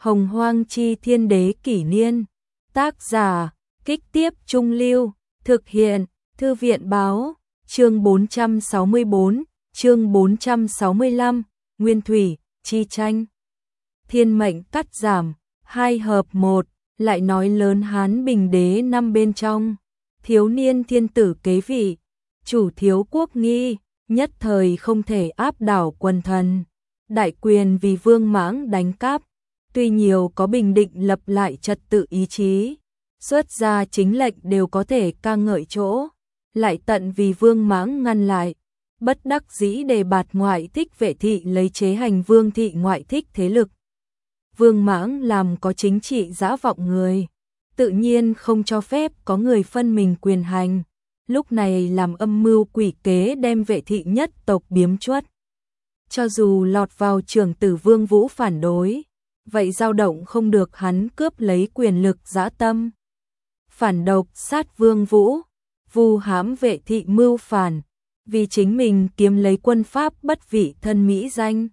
Hồng Hoang Chi Thiên Đế Kỷ Niên. Tác giả, Kích Tiếp Trung Lưu. Thực hiện, Thư viện Báo. Chương 464, chương 465, Nguyên Thủy, Chi Tranh. Thiên mệnh cắt giảm, 2 hợp 1, lại nói lớn Hán Bình Đế năm bên trong. Thiếu niên thiên tử kế vị, chủ thiếu quốc nghi, nhất thời không thể áp đảo quần thần. Đại quyền vì Vương Mãng đánh cắp, tuy nhiều có bình định lập lại trật tự ý chí, xuất ra chính lệnh đều có thể ca ngợi chỗ, lại tận vì Vương Mãng ngăn lại, bất đắc dĩ đề bạt ngoại thích vệ thị lấy chế hành Vương thị ngoại thích thế lực. Vương Mãng làm có chính trị dã vọng người, tự nhiên không cho phép có người phân mình quyền hành, lúc này làm âm mưu quỷ kế đem vệ thị nhất tộc biếm chuất. Cho dù lọt vào trưởng tử Vương Vũ phản đối, vậy dao động không được hắn cướp lấy quyền lực dã tâm. Phản độc sát Vương Vũ, vu hãm vệ thị mưu phản, vì chính mình kiếm lấy quân pháp bất vị thân mỹ danh.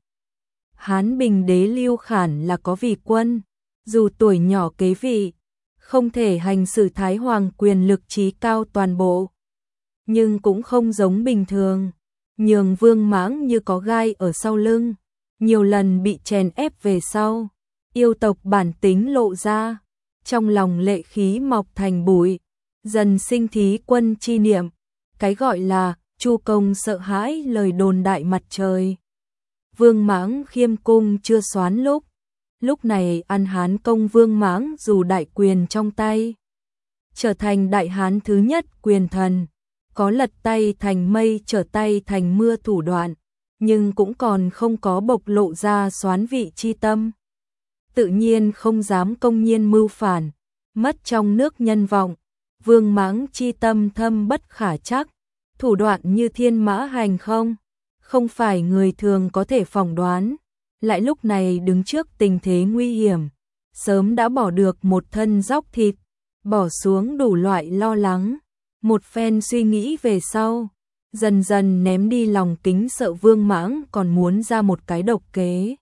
Hán Bình Đế Lưu Khản là có vị quân, dù tuổi nhỏ kế vị, không thể hành xử thái hoàng quyền lực trí cao toàn bộ, nhưng cũng không giống bình thường, nhường Vương Mãng như có gai ở sau lưng, nhiều lần bị chèn ép về sau, yêu tộc bản tính lộ ra, trong lòng lệ khí mọc thành bụi, dần sinh thí quân chi niệm, cái gọi là Chu công sợ hãi lời đồn đại mặt trời. Vương Mãng khiêm cung chưa xoán lúc này ăn Hán công Vương Mãng dù đại quyền trong tay, trở thành đại Hán thứ nhất quyền thần, có lật tay thành mây trở tay thành mưa thủ đoạn, nhưng cũng còn không có bộc lộ ra xoán vị chi tâm. Tự nhiên không dám công nhiên mưu phản, mất trong nước nhân vọng, Vương Mãng chi tâm thâm bất khả trắc, thủ đoạn như thiên mã hành không phải người thường có thể phỏng đoán, lại lúc này đứng trước tình thế nguy hiểm, sớm đã bỏ được một thân dóc thịt, bỏ xuống đủ loại lo lắng, một phen suy nghĩ về sau, dần dần ném đi lòng kính sợ Vương Mãng còn muốn ra một cái độc kế.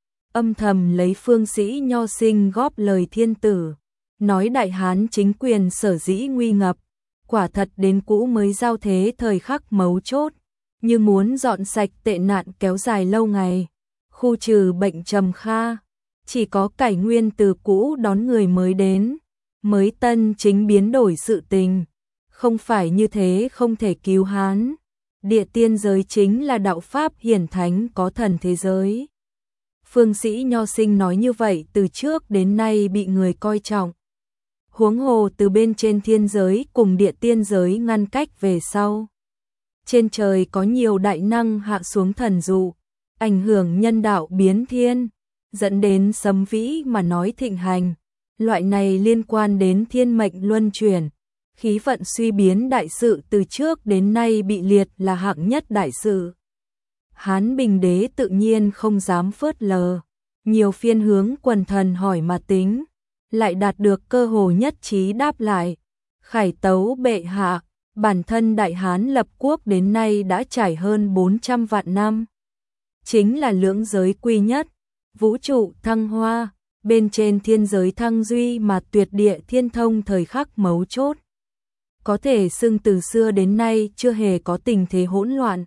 Âm thầm lấy phương sĩ Nho Sinh góp lời thiên tử, nói đại Hán chính quyền sở dĩ nguy ngập, quả thật đến cũ mới giao thế thời khắc mấu chốt, như muốn dọn sạch tệ nạn kéo dài lâu ngày, khu trừ bệnh trầm kha, chỉ có cải nguyên từ cũ đón người mới đến, mới tân chính biến đổi sự tình, không phải như thế không thể cứu Hán. Địa tiên giới chính là đạo pháp hiển thánh có thần thế giới. Phương sĩ Nho Sinh nói như vậy từ trước đến nay bị người coi trọng. Huống hồ từ bên trên thiên giới cùng địa tiên giới ngăn cách về sau. Trên trời có nhiều đại năng hạ xuống thần dụ, ảnh hưởng nhân đạo biến thiên, dẫn đến sấm vĩ mà nói thịnh hành. Loại này liên quan đến thiên mệnh luân chuyển, khí vận suy biến đại sự từ trước đến nay bị liệt là hạng nhất đại sự. Hán Bình Đế tự nhiên không dám phớt lờ, nhiều phiên hướng quần thần hỏi mà tính, lại đạt được cơ hồ nhất trí đáp lại. Khải tấu bệ hạ, bản thân đại Hán lập quốc đến nay đã trải hơn 400 vạn năm. Chính là lưỡng giới quy nhất, vũ trụ thăng hoa, bên trên thiên giới thăng duy mà tuyệt địa thiên thông thời khắc mấu chốt. Có thể xưng từ xưa đến nay chưa hề có tình thế hỗn loạn.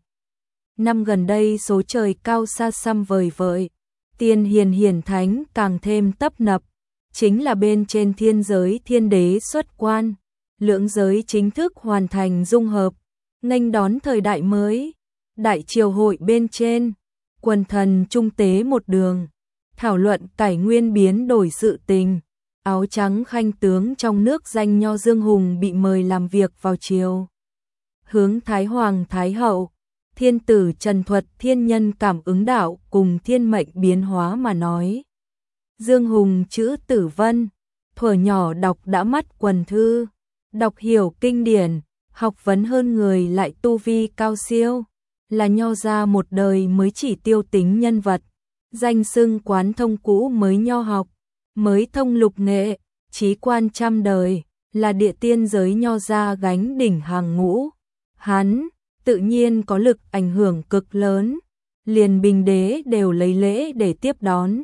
Năm gần đây số trời cao xa xăm vời vợi, tiên hiền hiển thánh càng thêm tấp nập, chính là bên trên thiên giới thiên đế xuất quan, lưỡng giới chính thức hoàn thành dung hợp, nghênh đón thời đại mới. Đại triều hội bên trên, quần thần trung tế một đường, thảo luận cải nguyên biến đổi sự tình. Áo trắng khanh tướng trong nước danh Nho Dương Hùng bị mời làm việc vào triều. Hướng Thái Hoàng Thái Hậu, thiên tử Trần Thuật thiên nhân cảm ứng đạo cùng thiên mệnh biến hóa mà nói. Dương Hùng chữ Tử Vân, thuở nhỏ đọc đã mắt quần thư, đọc hiểu kinh điển, học vấn hơn người lại tu vi cao siêu, là Nho gia một đời mới chỉ tiêu tính nhân vật, danh xưng quán thông cũ mới nho học, mới thông lục nghệ, trí quan trăm đời, là địa tiên giới Nho gia gánh đỉnh hàng ngũ. Hắn tự nhiên có lực ảnh hưởng cực lớn, liền Bình Đế đều lấy lễ để tiếp đón,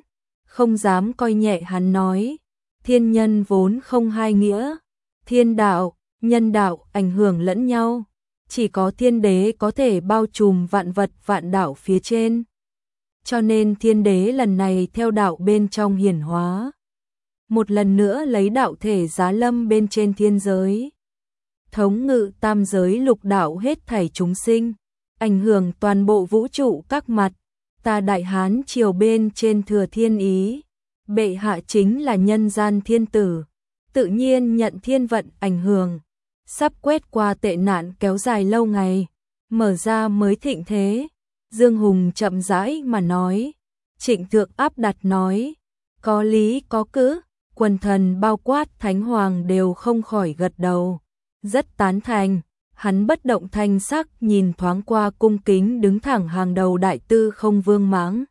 không dám coi nhẹ hắn nói, thiên nhân vốn không hai nghĩa, thiên đạo, nhân đạo ảnh hưởng lẫn nhau, chỉ có thiên đế có thể bao trùm vạn vật vạn đạo phía trên. Cho nên thiên đế lần này theo đạo bên trong hiển hóa, một lần nữa lấy đạo thể giá lâm bên trên thiên giới, thống ngự tam giới lục đạo hết thảy chúng sinh, ảnh hưởng toàn bộ vũ trụ các mặt. Ta Đại Hán triều bên trên thừa thiên ý, bệ hạ chính là nhân gian thiên tử, tự nhiên nhận thiên vận ảnh hưởng, sắp quét qua tệ nạn kéo dài lâu ngày, mở ra mới thịnh thế. Dương Hùng chậm rãi mà nói, Trịnh Thượng áp đặt nói, có lý có cữ, quần thần bao quát thánh hoàng đều không khỏi gật đầu, rất tán thành. Hắn bất động thanh sắc nhìn thoáng qua cung kính đứng thẳng hàng đầu đại tư không Vương Mãng.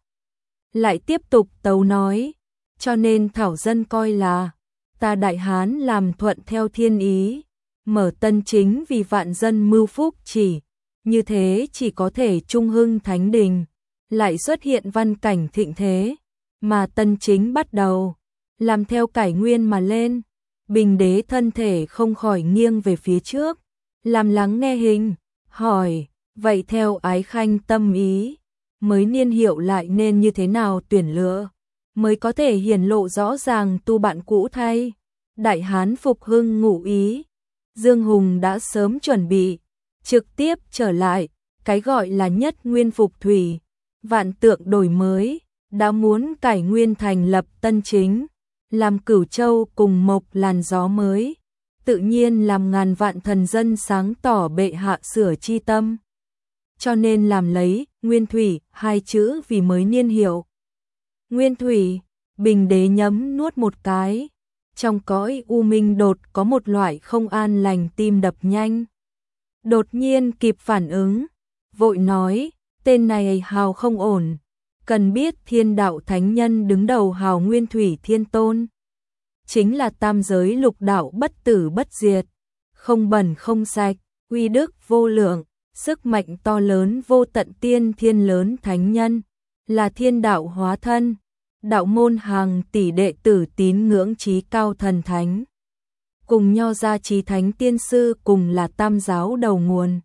Lại tiếp tục tấu nói, cho nên thảo dân coi là, ta Đại Hán làm thuận theo thiên ý, mở tân chính vì vạn dân mưu phúc chỉ, như thế chỉ có thể trung hưng thánh đình, lại xuất hiện văn cảnh thịnh thế, mà tân chính bắt đầu, làm theo cải nguyên mà lên, Bình Đế thân thể không khỏi nghiêng về phía trước. Làm lắng nghe hình, hỏi, vậy theo ái khanh tâm ý, mới niên hiệu lại nên như thế nào tuyển lựa, mới có thể hiển lộ rõ ràng tu bạn cũ thay. Đại Hán phục hưng ngụ ý, Dương Hùng đã sớm chuẩn bị, trực tiếp trở lại, cái gọi là nhất nguyên phục thủy, vạn tượng đổi mới, đã muốn cải nguyên thành lập tân chính, làm Cửu Châu cùng mộc làn gió mới. Tự nhiên làm ngàn vạn thần dân sáng tỏ bệ hạ sửa chi tâm. Cho nên làm lấy Nguyên Thủy hai chữ vì mới niên hiệu. Nguyên Thủy, Bình Đế nhấm nuốt một cái, trong cõi u minh đột có một loại không an lành tim đập nhanh. Đột nhiên kịp phản ứng, vội nói, tên này hào không ổn, cần biết thiên đạo thánh nhân đứng đầu hào Nguyên Thủy Thiên Tôn. Chính là tam giới lục đạo bất tử bất diệt, không bẩn không sạch, uy đức vô lượng, sức mạnh to lớn vô tận tiên thiên lớn thánh nhân, là thiên đạo hóa thân, đạo môn hàng tỷ đệ tử tín ngưỡng chí cao thần thánh. Cùng Nho gia chí thánh tiên sư cùng là tam giáo đầu nguồn.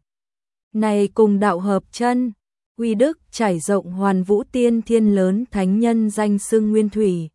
Này cùng đạo hợp chân, uy đức trải rộng hoàn vũ tiên thiên lớn thánh nhân danh xưng Nguyên Thủy.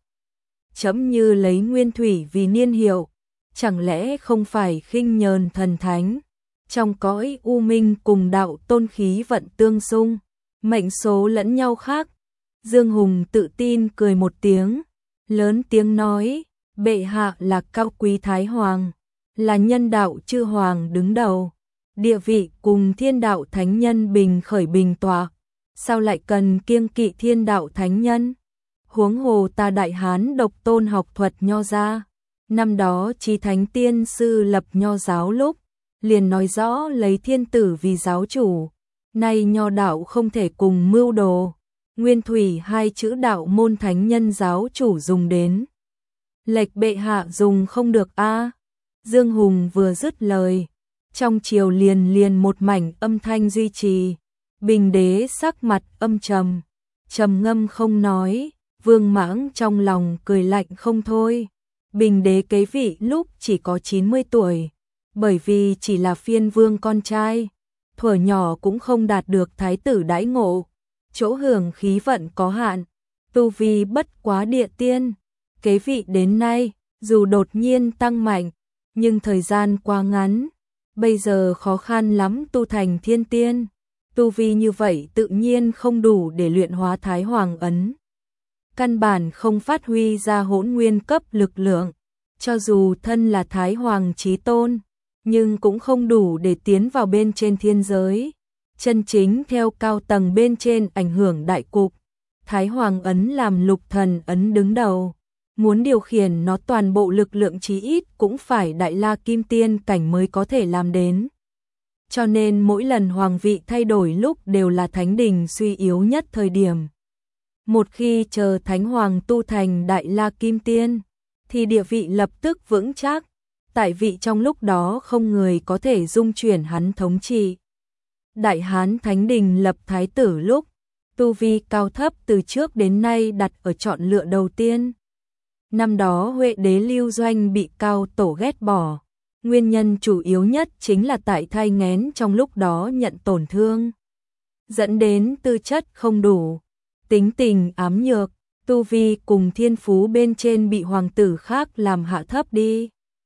Chấm như lấy Nguyên Thủy vì niên hiệu, chẳng lẽ không phải khinh nhờn thần thánh, trong cõi u minh cùng đạo tôn khí vận tương xung, mệnh số lẫn nhau khác. Dương Hùng tự tin cười một tiếng, lớn tiếng nói, bệ hạ là cao quý thái hoàng, là nhân đạo chư hoàng đứng đầu, địa vị cùng thiên đạo thánh nhân bình khởi bình tọa, sao lại cần kiêng kỵ thiên đạo thánh nhân? Huống hồ ta Đại Hán độc tôn học thuật Nho gia, năm đó chí thánh tiên sư lập Nho giáo lúc, liền nói rõ lấy thiên tử vì giáo chủ, nay Nho đạo không thể cùng mưu đồ, Nguyên Thủy hai chữ đạo môn thánh nhân giáo chủ dùng đến. Lệch bệ hạ dùng không được a. Dương Hùng vừa dứt lời, trong triều liền một mảnh âm thanh duy trì, Bình Đế sắc mặt âm trầm, trầm ngâm không nói. Vương Mãng trong lòng cười lạnh không thôi. Bình Đế kế vị lúc chỉ có 90 tuổi, bởi vì chỉ là phiên vương con trai, thuở nhỏ cũng không đạt được thái tử đãi ngộ, chỗ hưởng khí vận có hạn, tu vi bất quá địa tiên. Kế vị đến nay, dù đột nhiên tăng mạnh, nhưng thời gian quá ngắn, bây giờ khó khăn lắm tu thành thiên tiên. Tu vi như vậy tự nhiên không đủ để luyện hóa Thái Hoàng ấn. Căn bản không phát huy ra hỗn nguyên cấp lực lượng, cho dù thân là Thái Hoàng chí tôn, nhưng cũng không đủ để tiến vào bên trên thiên giới, chân chính theo cao tầng bên trên ảnh hưởng đại cục. Thái Hoàng ấn làm lục thần ấn đứng đầu, muốn điều khiển nó toàn bộ lực lượng chí ít cũng phải đại la kim tiên cảnh mới có thể làm đến. Cho nên mỗi lần hoàng vị thay đổi lúc đều là thánh đình suy yếu nhất thời điểm. Một khi chờ thánh hoàng tu thành đại la kim tiên, thì địa vị lập tức vững chắc, tại vị trong lúc đó không người có thể dung chuyển hắn thống trị. Đại Hán Thánh Đình lập thái tử lúc, tu vi cao thấp từ trước đến nay đặt ở chọn lựa đầu tiên. Năm đó Huệ đế Lưu Doanh bị Cao Tổ ghét bỏ, nguyên nhân chủ yếu nhất chính là tại thai nghén trong lúc đó nhận tổn thương, dẫn đến tư chất không đủ, tính tình ám nhược, tu vi cùng thiên phú bên trên bị hoàng tử khác làm hạ thấp đi.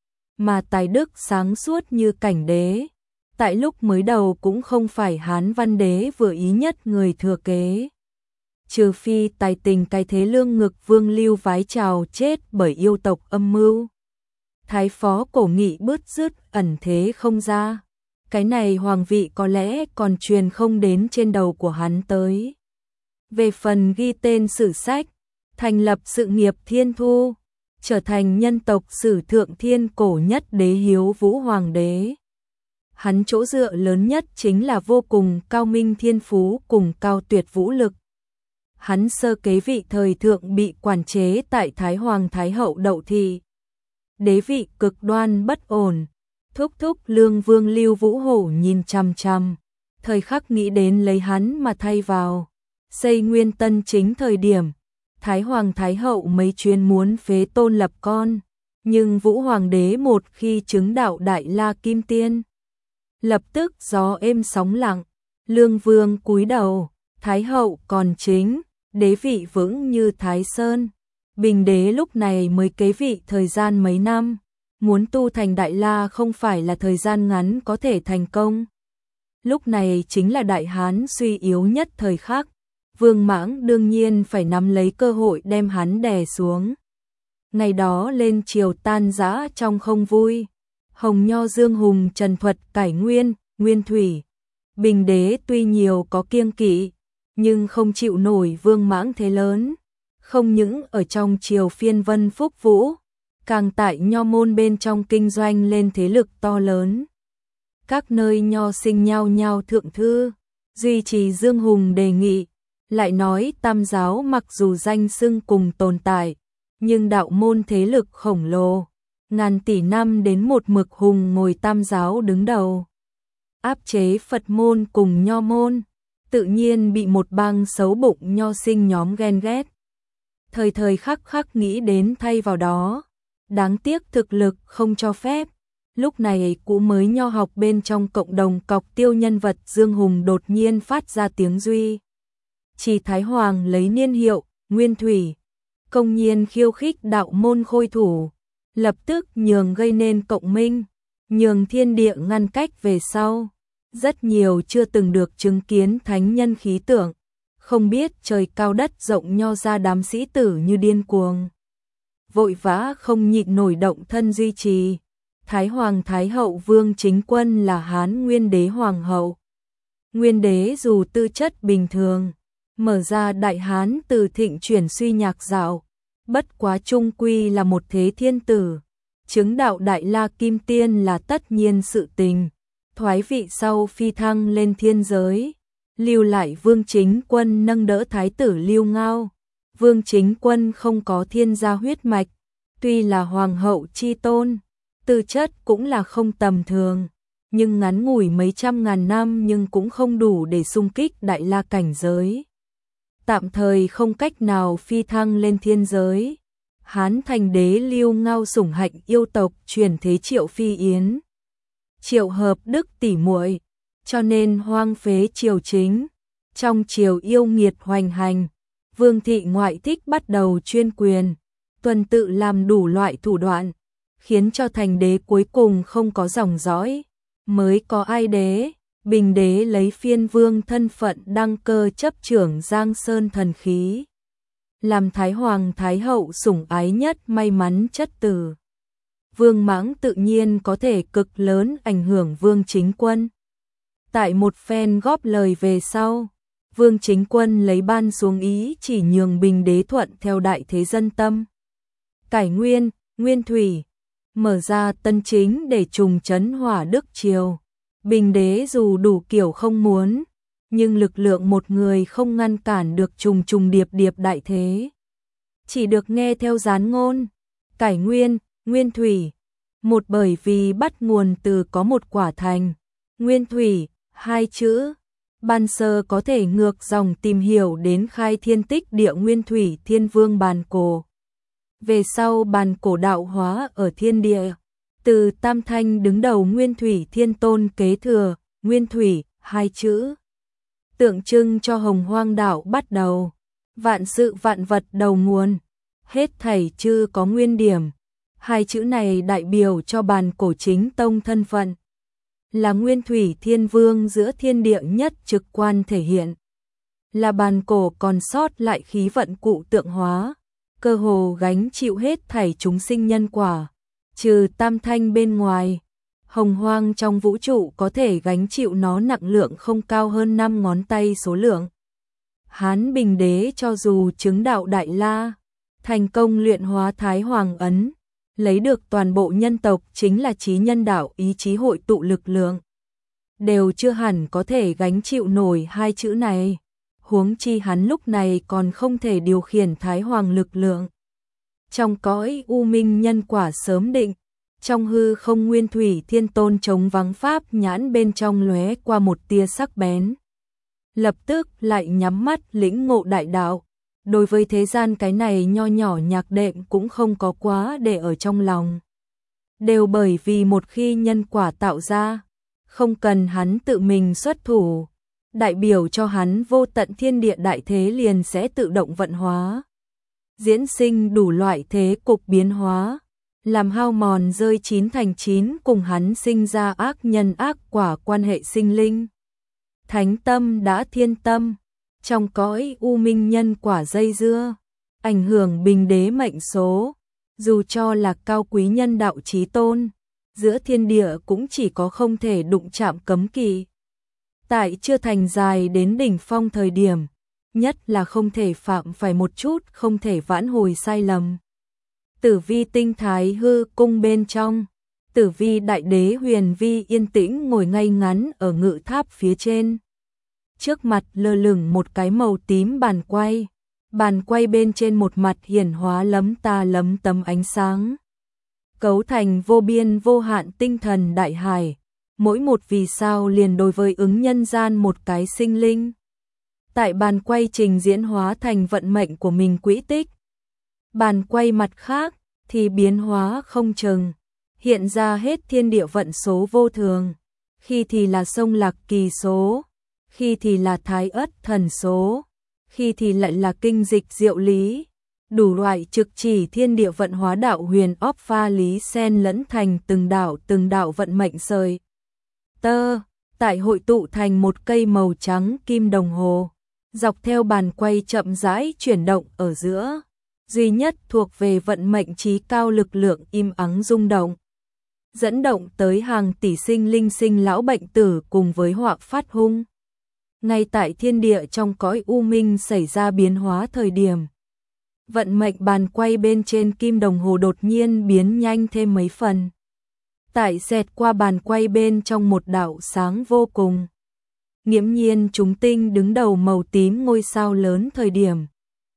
Mà tài đức sáng suốt như Cảnh đế, tại lúc mới đầu cũng không phải Hán Văn đế vừa ý nhất người thừa kế. Trừ phi tài tình cái thế lương ngực Vương Lưu Vái trào chết bởi yêu tộc âm mưu. Thái phó Cổ Nghị bứt rứt ẩn thế không ra. Cái này hoàng vị có lẽ còn truyền không đến trên đầu của hắn tới. Về phần ghi tên sử sách, thành lập sự nghiệp thiên thu, trở thành nhân tộc sử thượng thiên cổ nhất đế Hiếu Vũ Hoàng đế. Hắn chỗ dựa lớn nhất chính là vô cùng cao minh thiên phú cùng cao tuyệt vũ lực. Hắn sơ kế vị thời thượng bị quản chế tại Thái Hoàng Thái Hậu Đậu Thị. Đế vị cực đoan bất ổn, thúc thúc Lương Vương Lưu Vũ Hổ nhìn chằm chằm, thời khắc nghĩ đến lấy hắn mà thay vào. Xây Nguyên Tân chính thời điểm, Thái Hoàng Thái Hậu mấy chuyên muốn phế tôn lập con, nhưng Vũ Hoàng đế một khi chứng đạo Đại La Kim Tiên, lập tức gió êm sóng lặng, Lương Vương cúi đầu, Thái Hậu còn chính, đế vị vững như Thái Sơn. Bình đế lúc này mới kế vị thời gian mấy năm, muốn tu thành Đại La không phải là thời gian ngắn có thể thành công. Lúc này chính là Đại Hán suy yếu nhất thời khắc, Vương Mãng đương nhiên phải nắm lấy cơ hội đem hắn đè xuống. Ngày đó lên triều tan rã trong không vui, Hồng Nho Dương Hùng Trần Thuật Cải Nguyên, Nguyên Thủy. Bình đế tuy nhiều có kiêng kỵ, nhưng không chịu nổi Vương Mãng thế lớn. Không những ở trong triều phiên vân phúc vũ, càng tại nho môn bên trong kinh doanh lên thế lực to lớn. Các nơi nho sinh nhau nhau thượng thư, duy trì Dương Hùng đề nghị, lại nói Tam giáo mặc dù danh xưng cùng tồn tại, nhưng đạo môn thế lực khổng lồ, ngàn tỷ năm đến một mực Hùng ngồi Tam giáo đứng đầu. Áp chế Phật môn cùng nho môn, tự nhiên bị một bang xấu bụng nho sinh nhóm ghen ghét. Thời thời khắc khắc nghĩ đến thay vào đó, đáng tiếc thực lực không cho phép. Lúc này cũ mới nho học bên trong cộng đồng cọc tiêu nhân vật Dương Hùng đột nhiên phát ra tiếng duy. Chỉ Thái Hoàng lấy niên hiệu, Nguyên Thủy, công nhiên khiêu khích đạo môn khôi thủ, lập tức nhường gây nên cộng minh, nhường thiên địa ngăn cách về sau. Rất nhiều chưa từng được chứng kiến thánh nhân khí tượng, không biết trời cao đất rộng nho ra đám sĩ tử như điên cuồng. Vội vã không nhịn nổi động thân duy trì. Thái Hoàng Thái Hậu Vương Chính Quân là Hán Nguyên Đế Hoàng Hậu. Nguyên Đế dù tư chất bình thường, mở ra Đại Hán từ thịnh chuyển suy nhạc dạo, bất quá trung quy là một thế thiên tử. Chứng đạo Đại La Kim Tiên là tất nhiên sự tình. Thoái vị sau phi thăng lên thiên giới, lưu lại Vương Chính Quân nâng đỡ Thái tử Lưu Ngao. Vương Chính Quân không có thiên gia huyết mạch, tuy là hoàng hậu chi tôn, tư chất cũng là không tầm thường, nhưng ngắn ngủi mấy trăm ngàn năm nhưng cũng không đủ để xung kích Đại La cảnh giới. Tạm thời không cách nào phi thăng lên thiên giới. Hán thành đế Lưu Ngao sủng hạnh yêu tộc truyền thế Triệu Phi Yến. Triệu hợp đức tỉ muội, cho nên hoang phế triều chính. Trong triều yêu nghiệt hoành hành, Vương thị ngoại thích bắt đầu chuyên quyền, tuần tự làm đủ loại thủ đoạn, khiến cho thành đế cuối cùng không có dòng dõi, mới có ai đế. Bình đế lấy phiên vương thân phận đăng cơ chấp trưởng Giang Sơn thần khí, làm Thái Hoàng Thái Hậu sủng ái nhất may mắn chất tử. Vương Mãng tự nhiên có thể cực lớn ảnh hưởng Vương Chính Quân. Tại một phen góp lời về sau, Vương Chính Quân lấy ban xuống ý chỉ nhường Bình đế thuận theo đại thế dân tâm. Cải Nguyên, Nguyên Thủy, mở ra tân chính để trùng trấn hỏa đức triều. Bình đế dù đủ kiểu không muốn, nhưng lực lượng một người không ngăn cản được trùng trùng điệp điệp đại thế. Chỉ được nghe theo gián ngôn, Cải Nguyên, Nguyên Thủy. Một bởi vì bắt nguồn từ có một quả thành, Nguyên Thủy, hai chữ. Ban Sơ có thể ngược dòng tìm hiểu đến khai thiên tích địa Nguyên Thủy Thiên Vương Bàn Cổ. Về sau Bàn Cổ đạo hóa ở thiên địa, từ Tam Thanh đứng đầu Nguyên Thủy Thiên Tôn kế thừa, Nguyên Thủy, hai chữ. Tượng trưng cho Hồng Hoang đạo bắt đầu, vạn sự vạn vật đầu nguồn, hết thảy chư có nguyên điểm. Hai chữ này đại biểu cho Bàn Cổ chính tông thân phận, là Nguyên Thủy Thiên Vương giữa thiên địa nhất trực quan thể hiện. Là Bàn Cổ còn sót lại khí vận cụ tượng hóa, cơ hồ gánh chịu hết thảy chúng sinh nhân quả, trừ Tam Thanh bên ngoài. Hồng Hoang trong vũ trụ có thể gánh chịu nó nặng lượng không cao hơn 5 ngón tay số lượng. Hán Bình Đế cho dù chứng đạo Đại La, thành công luyện hóa Thái Hoàng Ấn, lấy được toàn bộ nhân tộc chính là chí nhân đạo ý chí hội tụ lực lượng, đều chưa hẳn có thể gánh chịu nổi hai chữ này. Huống chi hắn lúc này còn không thể điều khiển Thái Hoàng lực lượng. Trong cõi u minh nhân quả sớm định, trong hư không Nguyên Thủy Thiên Tôn chống vắng pháp nhãn bên trong lóe qua một tia sắc bén. Lập tức lại nhắm mắt lĩnh ngộ đại đạo. Đối với thế gian cái này nho nhỏ nhạc đệm cũng không có quá để ở trong lòng. Đều bởi vì một khi nhân quả tạo ra, không cần hắn tự mình xuất thủ, đại biểu cho hắn vô tận thiên địa đại thế liền sẽ tự động vận hóa. Diễn sinh đủ loại thế cục biến hóa, làm hao mòn rơi 9 thành 9 cùng hắn sinh ra ác nhân ác quả quan hệ sinh linh. Thánh tâm đã thiên tâm, trong cõi u minh nhân quả dây dưa, ảnh hưởng Bình Đế mệnh số, dù cho là cao quý nhân đạo chí tôn, giữa thiên địa cũng chỉ có không thể đụng chạm cấm kỵ. Tại chưa thành dài đến đỉnh phong thời điểm, nhất là không thể phạm phải một chút không thể vãn hồi sai lầm. Tử Vi tinh thái hư cung bên trong, Tử Vi đại đế Huyền Vi yên tĩnh ngồi ngay ngắn ở ngự tháp phía trên. Trước mặt lơ lửng một cái màu tím bàn quay bên trên một mặt hiển hóa lấm tấm ánh sáng, cấu thành vô biên vô hạn tinh thần đại hải, mỗi một vì sao liền đối với ứng nhân gian một cái sinh linh. Tại bàn quay trình diễn hóa thành vận mệnh của mình quỹ tích. Bàn quay mặt khác thì biến hóa không chừng, hiện ra hết thiên địa vận số vô thường, khi thì là sông Lạc Kỳ số, khi thì là Thái Ất thần số, khi thì lại là kinh dịch diệu lý, đủ loại trực chỉ thiên địa vận hóa đạo huyền óc pha lý xen lẫn thành từng đạo vận mệnh sợi tơ, tại hội tụ thành một cây màu trắng kim đồng hồ, dọc theo bàn quay chậm rãi chuyển động ở giữa, duy nhất thuộc về vận mệnh trí cao lực lượng im ắng rung động, dẫn động tới hàng tỷ sinh linh sinh lão bệnh tử cùng với họa phát hung. Ngay tại thiên địa trong cõi u minh xảy ra biến hóa thời điểm, vận mệnh bàn quay bên trên kim đồng hồ đột nhiên biến nhanh thêm mấy phần. Tại xẹt qua bàn quay bên trong một đạo sáng vô cùng, nghiễm nhiên chúng tinh đứng đầu màu tím ngôi sao lớn thời điểm,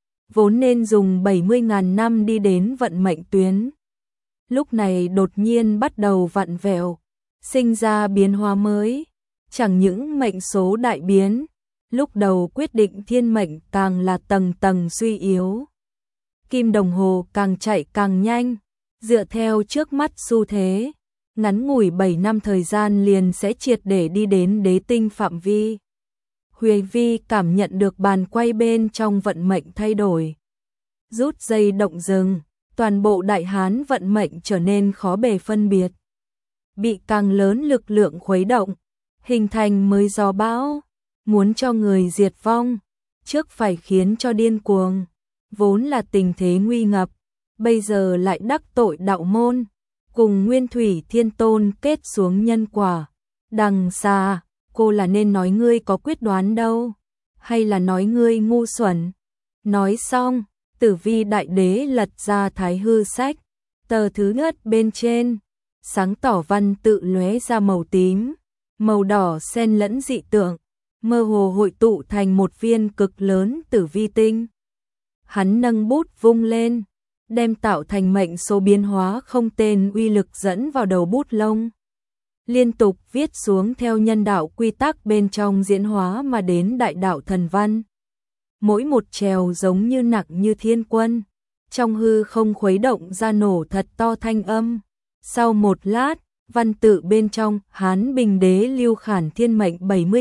vốn nên dùng 70.000 năm đi đến vận mệnh tuyến. Lúc này đột nhiên bắt đầu vặn vẹo, sinh ra biến hóa mới. Chẳng những mệnh số đại biến, lúc đầu quyết định thiên mệnh càng là tầng tầng suy yếu. Kim đồng hồ càng chạy càng nhanh, dựa theo trước mắt xu thế, ngắn ngủi 7 năm thời gian liền sẽ triệt để đi đến đế tinh phạm vi. Huyền Vi cảm nhận được bàn quay bên trong vận mệnh thay đổi. Rút dây động dừng, toàn bộ đại hán vận mệnh trở nên khó bề phân biệt. Bị càng lớn lực lượng khuấy động, hình thành mới gió bão, muốn cho người diệt vong, trước phải khiến cho điên cuồng, vốn là tình thế nguy ngập, bây giờ lại đắc tội đạo môn, cùng Nguyên Thủy Thiên Tôn kết xuống nhân quả. Đằng xa, cô là nên nói ngươi có quyết đoán đâu, hay là nói ngươi ngu xuẩn? Nói xong, Tử Vi đại đế lật ra Thái hư sách, tờ thứ nhất bên trên, sáng tỏ văn tự lóe ra màu tím, màu đỏ xen lẫn dị tượng, mơ hồ hội tụ thành một viên cực lớn tử vi tinh. Hắn nâng bút vung lên, đem tạo thành mệnh số biến hóa không tên uy lực dẫn vào đầu bút lông. liên tục viết xuống theo nhân đạo quy tắc bên trong diễn hóa mà đến đại đạo thần văn. Mỗi một trèo giống như nặng như thiên quân, trong hư không khuấy động ra nổ thật to thanh âm. Sau một lát, văn tự bên trong Hán Bình Đế Lưu Khản Thiên mệnh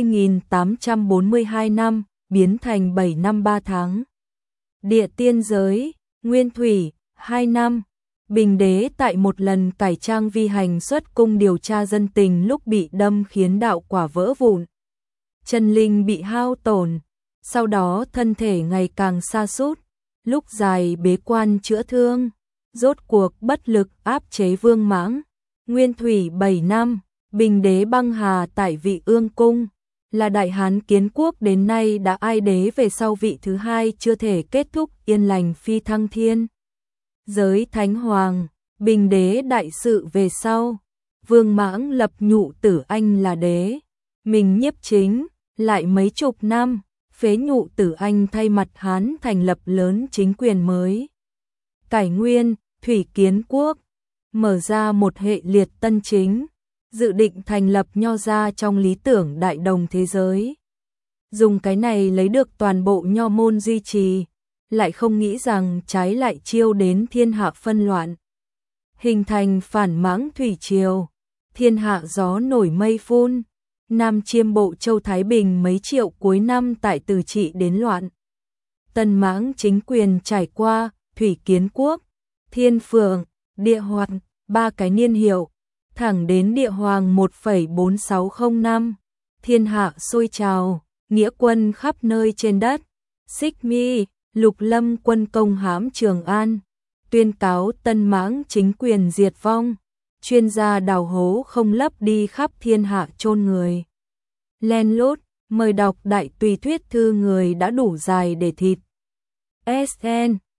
70.842 năm, biến thành 7 năm 3 tháng. Địa tiên giới, Nguyên Thủy, 2 năm. Bình Đế tại một lần cải trang vi hành xuất cung điều tra dân tình lúc bị đâm khiến đạo quả vỡ vụn. Chân linh bị hao tổn, sau đó thân thể ngày càng sa sút, lúc dài bế quan chữa thương, rốt cuộc bất lực áp chế Vương Mãng. Nguyên Thủy 7 năm, Bình Đế băng hà tại Vị Ương Cung, là đại hán kiến quốc đến nay đã ai đế về sau vị thứ hai chưa thể kết thúc yên lành phi thăng thiên. Giới Thánh Hoàng, Bình Đế đại sự về sau, Vương Mãng lập Nhụ Tử Anh là đế, mình nhiếp chính, lại mấy chục năm, phế Nhụ Tử Anh thay mặt Hán thành lập lớn chính quyền mới. Cải nguyên, Thủy Kiến Quốc, mở ra một hệ liệt tân chính, dự định thành lập Nho gia trong lý tưởng đại đồng thế giới. Dùng cái này lấy được toàn bộ Nho môn duy trì, lại không nghĩ rằng trái lại chiêu đến thiên hạ phân loạn. Hình thành phản mãng thủy triều, thiên hạ gió nổi mây phun, Nam Chiêm Bộ Châu Thái Bình mấy triệu cuối năm tại từ trị đến loạn. Tần Mãng chính quyền trải qua, Thủy Kiến Quốc, Thiên Phượng, Địa Hoàng, 3 cái niên hiệu, thẳng đến Địa Hoàng 1,4605, thiên hạ sôi trào, nghĩa quân khắp nơi trên đất, Xích Mi, Lục Lâm quân công hãm Trường An, tuyên cáo Tân Mãng chính quyền diệt vong, chuyên gia đào hố không lấp đi khắp thiên hạ chôn người. Len lút, mời đọc đại tùy thuyết thư người đã đủ dài để thịt. SN